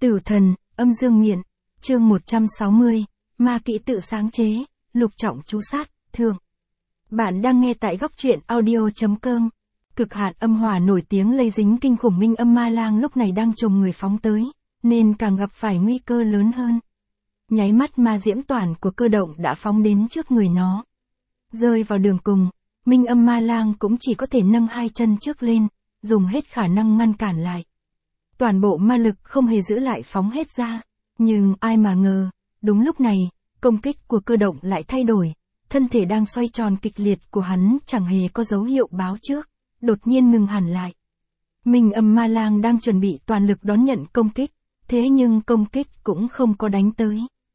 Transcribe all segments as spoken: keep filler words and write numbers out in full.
Tử thần, âm dương miện, chương một trăm sáu mươi, ma kỹ tự sáng chế, lục trọng chú sát, thường. Bạn đang nghe tại góc truyện audio.com. Cực hạn âm hỏa nổi tiếng lây dính kinh khủng Minh Âm Ma Lang lúc này đang chồm người phóng tới, nên càng gặp phải nguy cơ lớn hơn. Nháy mắt ma diễm toàn của Cơ Động đã phóng đến trước người nó. Rơi vào đường cùng, Minh Âm Ma Lang cũng chỉ có thể nâng hai chân trước lên, dùng hết khả năng ngăn cản lại. Toàn bộ ma lực không hề giữ lại phóng hết ra, nhưng ai mà ngờ, đúng lúc này, công kích của Cơ Động lại thay đổi, thân thể đang xoay tròn kịch liệt của hắn chẳng hề có dấu hiệu báo trước, đột nhiên ngừng hẳn lại. Minh Âm Ma Lang đang chuẩn bị toàn lực đón nhận công kích, thế nhưng công kích cũng không có đánh tới.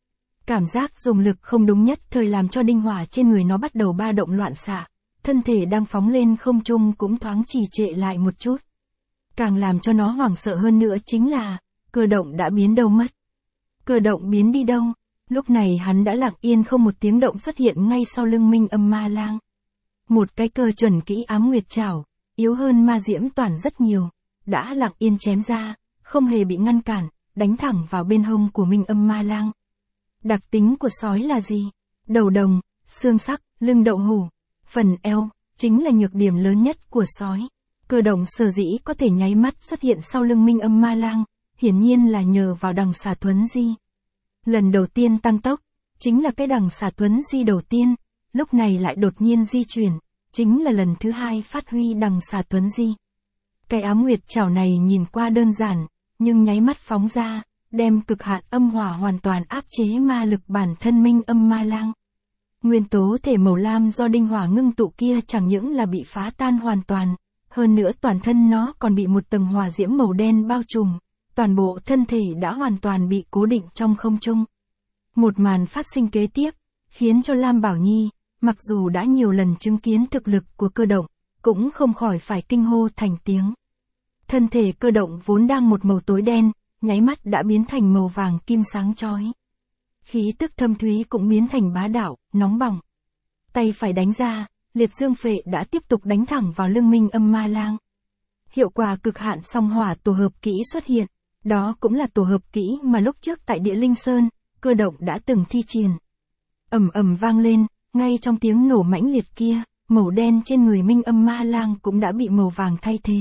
Cảm giác dùng lực không đúng nhất thời làm cho đinh hỏa trên người nó bắt đầu ba động loạn xạ, thân thể đang phóng lên không trung cũng thoáng trì trệ lại một chút. Càng làm cho nó hoảng sợ hơn nữa chính là, Cơ Động đã biến đâu mất. Cơ Động biến đi đâu? Lúc này hắn đã lặng yên không một tiếng động xuất hiện ngay sau lưng Minh Âm Ma Lang. Một cái cơ chuẩn kỹ ám nguyệt trảo, yếu hơn ma diễm toàn rất nhiều, đã lặng yên chém ra, không hề bị ngăn cản, đánh thẳng vào bên hông của Minh Âm Ma Lang. Đặc tính của sói là gì? Đầu đồng, xương sắc, lưng đậu hổ, phần eo, chính là nhược điểm lớn nhất của sói. Cơ Động sở dĩ có thể nháy mắt xuất hiện sau lưng Minh Âm Ma Lang, hiển nhiên là nhờ vào đằng xà thuấn di. Lần đầu tiên tăng tốc, chính là cái đằng xà thuấn di đầu tiên, lúc này lại đột nhiên di chuyển, chính là lần thứ hai phát huy đằng xà thuấn di. Cái ám nguyệt trảo này nhìn qua đơn giản, nhưng nháy mắt phóng ra, đem cực hạn âm hỏa hoàn toàn áp chế ma lực bản thân Minh Âm Ma Lang. Nguyên tố thể màu lam do đinh hỏa ngưng tụ kia chẳng những là bị phá tan hoàn toàn, hơn nữa toàn thân nó còn bị một tầng hỏa diễm màu đen bao trùm, toàn bộ thân thể đã hoàn toàn bị cố định trong không trung. Một màn phát sinh kế tiếp, khiến cho Lam Bảo Nhi, mặc dù đã nhiều lần chứng kiến thực lực của Cơ Động, cũng không khỏi phải kinh hô thành tiếng. Thân thể Cơ Động vốn đang một màu tối đen, nháy mắt đã biến thành màu vàng kim sáng chói. Khí tức thâm thúy cũng biến thành bá đạo, nóng bỏng. Tay phải đánh ra, liệt dương phệ đã tiếp tục đánh thẳng vào lưng Minh Âm Ma Lang. Hiệu quả cực hạn song hỏa tổ hợp kỹ xuất hiện, đó cũng là tổ hợp kỹ mà lúc trước tại Địa Linh Sơn, Cơ Động đã từng thi triển. Ầm ầm vang lên, ngay trong tiếng nổ mãnh liệt kia, màu đen trên người Minh Âm Ma Lang cũng đã bị màu vàng thay thế.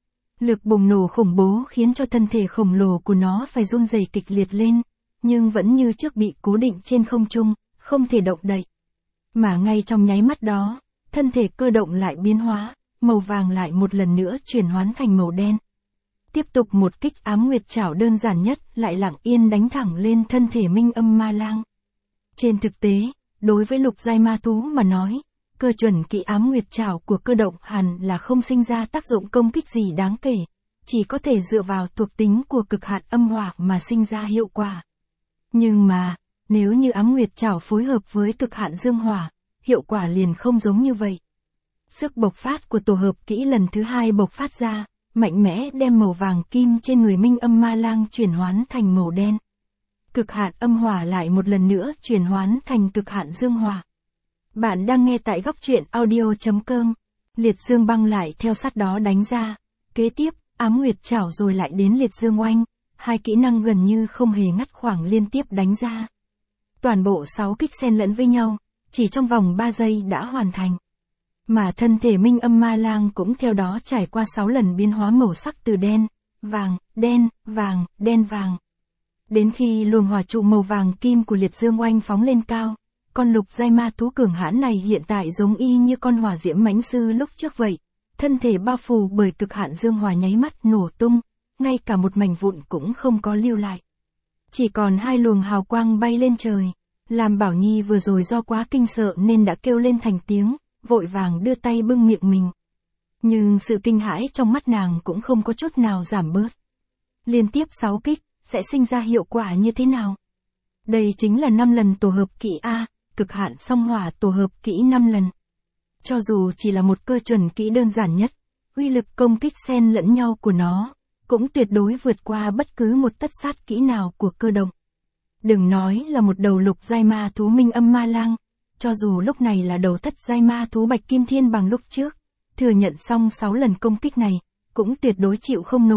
Lực bùng nổ khủng bố khiến cho thân thể khổng lồ của nó phải run rẩy kịch liệt lên, nhưng vẫn như trước bị cố định trên không trung, không thể động đậy. Mà ngay trong nháy mắt đó, thân thể Cơ Động lại biến hóa, màu vàng lại một lần nữa chuyển hoán thành màu đen. Tiếp tục một kích ám nguyệt trảo đơn giản nhất lại lặng yên đánh thẳng lên thân thể Minh Âm Ma Lang. Trên thực tế, đối với lục giai ma thú mà nói, cơ chuẩn kỹ ám nguyệt trảo của Cơ Động hẳn là không sinh ra tác dụng công kích gì đáng kể, chỉ có thể dựa vào thuộc tính của cực hạn âm hỏa mà sinh ra hiệu quả. Nhưng mà, nếu như ám nguyệt trảo phối hợp với cực hạn dương hỏa, hiệu quả liền không giống như vậy. Sức bộc phát của tổ hợp kỹ lần thứ hai bộc phát ra, mạnh mẽ đem màu vàng kim trên người Minh Âm Ma Lang chuyển hoán thành màu đen. Cực hạn âm hỏa lại một lần nữa chuyển hoán thành cực hạn dương hỏa. Bạn đang nghe tại góc truyện audio.com. Liệt dương băng lại theo sát đó đánh ra. Kế tiếp, ám nguyệt trảo rồi lại đến liệt dương oanh. Hai kỹ năng gần như không hề ngắt khoảng liên tiếp đánh ra. Toàn bộ sáu kích xen lẫn với nhau, chỉ trong vòng ba giây đã hoàn thành. Mà thân thể Minh Âm Ma Lang cũng theo đó trải qua sáu lần biến hóa màu sắc từ đen, vàng, đen, vàng, đen vàng. Đến khi luồng hỏa trụ màu vàng kim của liệt dương oanh phóng lên cao, con lục giai ma thú cường hãn này hiện tại giống y như con hỏa diễm mãnh sư lúc trước vậy. Thân thể bao phủ bởi cực hạn dương hỏa nháy mắt nổ tung, ngay cả một mảnh vụn cũng không có lưu lại. Chỉ còn hai luồng hào quang bay lên trời. Lam Bảo Nhi vừa rồi do quá kinh sợ nên đã kêu lên thành tiếng, vội vàng đưa tay bưng miệng mình. Nhưng sự kinh hãi trong mắt nàng cũng không có chút nào giảm bớt. Liên tiếp sáu kích, sẽ sinh ra hiệu quả như thế nào? Đây chính là năm lần tổ hợp kỹ A, cực hạn song hỏa tổ hợp kỹ năm lần. Cho dù chỉ là một cơ chuẩn kỹ đơn giản nhất, uy lực công kích xen lẫn nhau của nó, cũng tuyệt đối vượt qua bất cứ một tất sát kỹ nào của Cơ Động. Đừng nói là một đầu lục giai ma thú Minh Âm Ma Lang, cho dù lúc này là đầu thất giai ma thú Bạch Kim Thiên bằng lúc trước, thừa nhận xong sáu lần công kích này, cũng tuyệt đối chịu không nổi,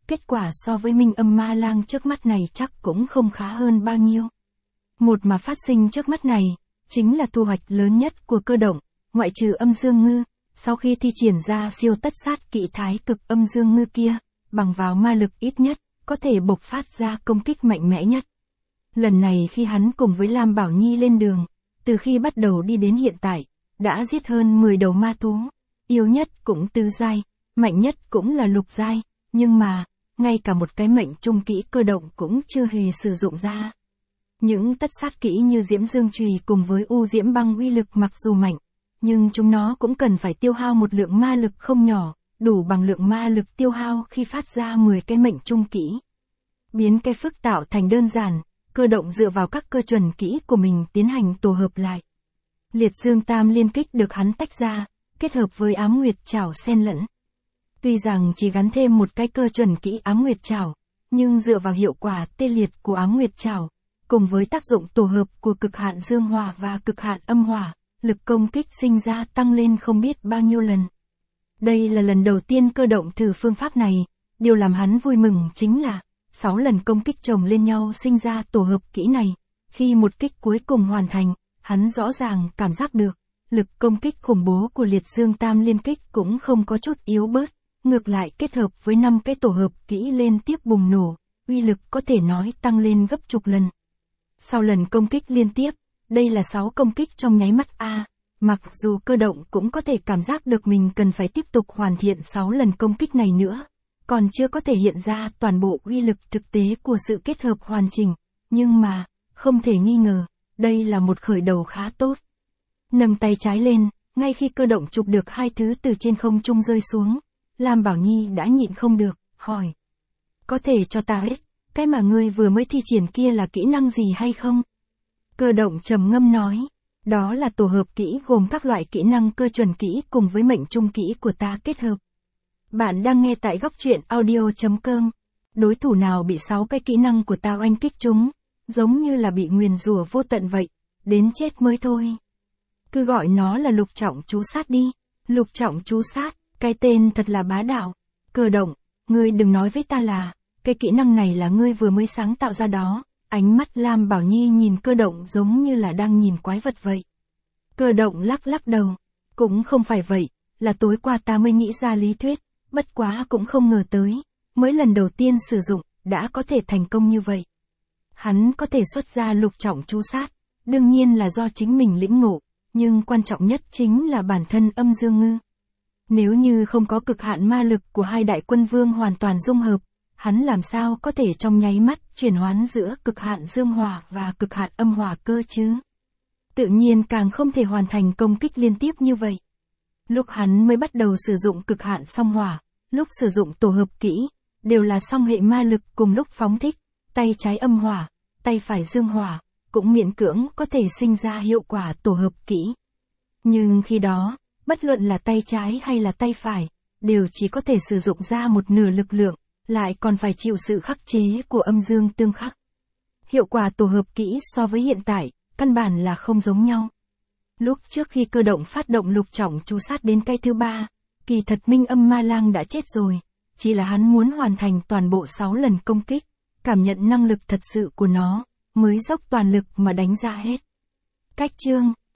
kết quả so với Minh Âm Ma Lang trước mắt này chắc cũng không khá hơn bao nhiêu. Một mà phát sinh trước mắt này, chính là thu hoạch lớn nhất của Cơ Động, ngoại trừ Âm Dương Ngư, sau khi thi triển ra siêu tất sát kỹ thái cực Âm Dương Ngư kia, bằng vào ma lực ít nhất, có thể bộc phát ra công kích mạnh mẽ nhất. Lần này khi hắn cùng với Lam Bảo Nhi lên đường, từ khi bắt đầu đi đến hiện tại, đã giết hơn mười đầu ma thú, yếu nhất cũng tứ giai, mạnh nhất cũng là lục giai, nhưng mà, ngay cả một cái mệnh trung kỹ Cơ Động cũng chưa hề sử dụng ra. Những tất sát kỹ như Diễm Dương Chùy cùng với U Diễm Băng uy lực mặc dù mạnh, nhưng chúng nó cũng cần phải tiêu hao một lượng ma lực không nhỏ, đủ bằng lượng ma lực tiêu hao khi phát ra mười cái mệnh trung kỹ. Biến cái phức tạo thành đơn giản, Cơ Động dựa vào các cơ chuẩn kỹ của mình tiến hành tổ hợp lại. Liệt Dương Tam Liên Kích được hắn tách ra, kết hợp với Ám Nguyệt Trảo xen lẫn. Tuy rằng chỉ gắn thêm một cái cơ chuẩn kỹ Ám Nguyệt Trảo, nhưng dựa vào hiệu quả tê liệt của Ám Nguyệt Trảo, cùng với tác dụng tổ hợp của cực hạn dương hỏa và cực hạn âm hỏa, lực công kích sinh ra tăng lên không biết bao nhiêu lần. Đây là lần đầu tiên Cơ Động thử phương pháp này, điều làm hắn vui mừng chính là, sáu lần công kích chồng lên nhau sinh ra tổ hợp kỹ này, khi một kích cuối cùng hoàn thành, hắn rõ ràng cảm giác được, lực công kích khủng bố của Liệt Dương Tam Liên Kích cũng không có chút yếu bớt, ngược lại kết hợp với năm cái tổ hợp kỹ lên tiếp bùng nổ, uy lực có thể nói tăng lên gấp chục lần. Sau lần công kích liên tiếp, đây là sáu công kích trong nháy mắt A, mặc dù Cơ Động cũng có thể cảm giác được mình cần phải tiếp tục hoàn thiện sáu lần công kích này nữa, còn chưa có thể hiện ra toàn bộ uy lực thực tế của sự kết hợp hoàn chỉnh, nhưng mà, không thể nghi ngờ, đây là một khởi đầu khá tốt. Nâng tay trái lên, ngay khi Cơ Động chụp được hai thứ từ trên không trung rơi xuống, Lam Bảo Nhi đã nhịn không được, hỏi. Có thể cho ta biết, cái mà ngươi vừa mới thi triển kia là kỹ năng gì hay không? Cơ Động trầm ngâm nói, đó là tổ hợp kỹ gồm các loại kỹ năng cơ chuẩn kỹ cùng với mệnh trung kỹ của ta kết hợp. Bạn đang nghe tại góc truyện audio chấm com. Đối thủ nào bị sáu cái kỹ năng của ta oanh kích chúng, giống như là bị nguyền rủa vô tận vậy, đến chết mới thôi. Cứ gọi nó là lục trọng chú sát đi. Lục trọng chú sát, cái tên thật là bá đạo. Cơ Động, ngươi đừng nói với ta là, cái kỹ năng này là ngươi vừa mới sáng tạo ra đó. Ánh mắt Lam Bảo Nhi nhìn Cơ Động giống như là đang nhìn quái vật vậy. Cơ Động lắc lắc đầu, cũng không phải vậy, là tối qua ta mới nghĩ ra lý thuyết, bất quá cũng không ngờ tới, mới lần đầu tiên sử dụng, đã có thể thành công như vậy. Hắn có thể xuất ra lục trọng chú sát, đương nhiên là do chính mình lĩnh ngộ, nhưng quan trọng nhất chính là bản thân Âm Dương Ngư. Nếu như không có cực hạn ma lực của hai đại quân vương hoàn toàn dung hợp, hắn làm sao có thể trong nháy mắt chuyển hoán giữa cực hạn dương hỏa và cực hạn âm hỏa cơ chứ? Tự nhiên càng không thể hoàn thành công kích liên tiếp như vậy. Lúc hắn mới bắt đầu sử dụng cực hạn song hỏa, lúc sử dụng tổ hợp kỹ, đều là song hệ ma lực cùng lúc phóng thích, tay trái âm hỏa, tay phải dương hỏa, cũng miễn cưỡng có thể sinh ra hiệu quả tổ hợp kỹ. Nhưng khi đó, bất luận là tay trái hay là tay phải, đều chỉ có thể sử dụng ra một nửa lực lượng, lại còn phải chịu sự khắc chế của âm dương tương khắc. Hiệu quả tổ hợp kỹ so với hiện tại, căn bản là không giống nhau. Lúc trước khi Cơ Động phát động lục trọng chú sát đến cái thứ ba, kỳ thật Minh Âm Ma Lang đã chết rồi, chỉ là hắn muốn hoàn thành toàn bộ sáu lần công kích, cảm nhận năng lực thật sự của nó, mới dốc toàn lực mà đánh ra hết. Cách chương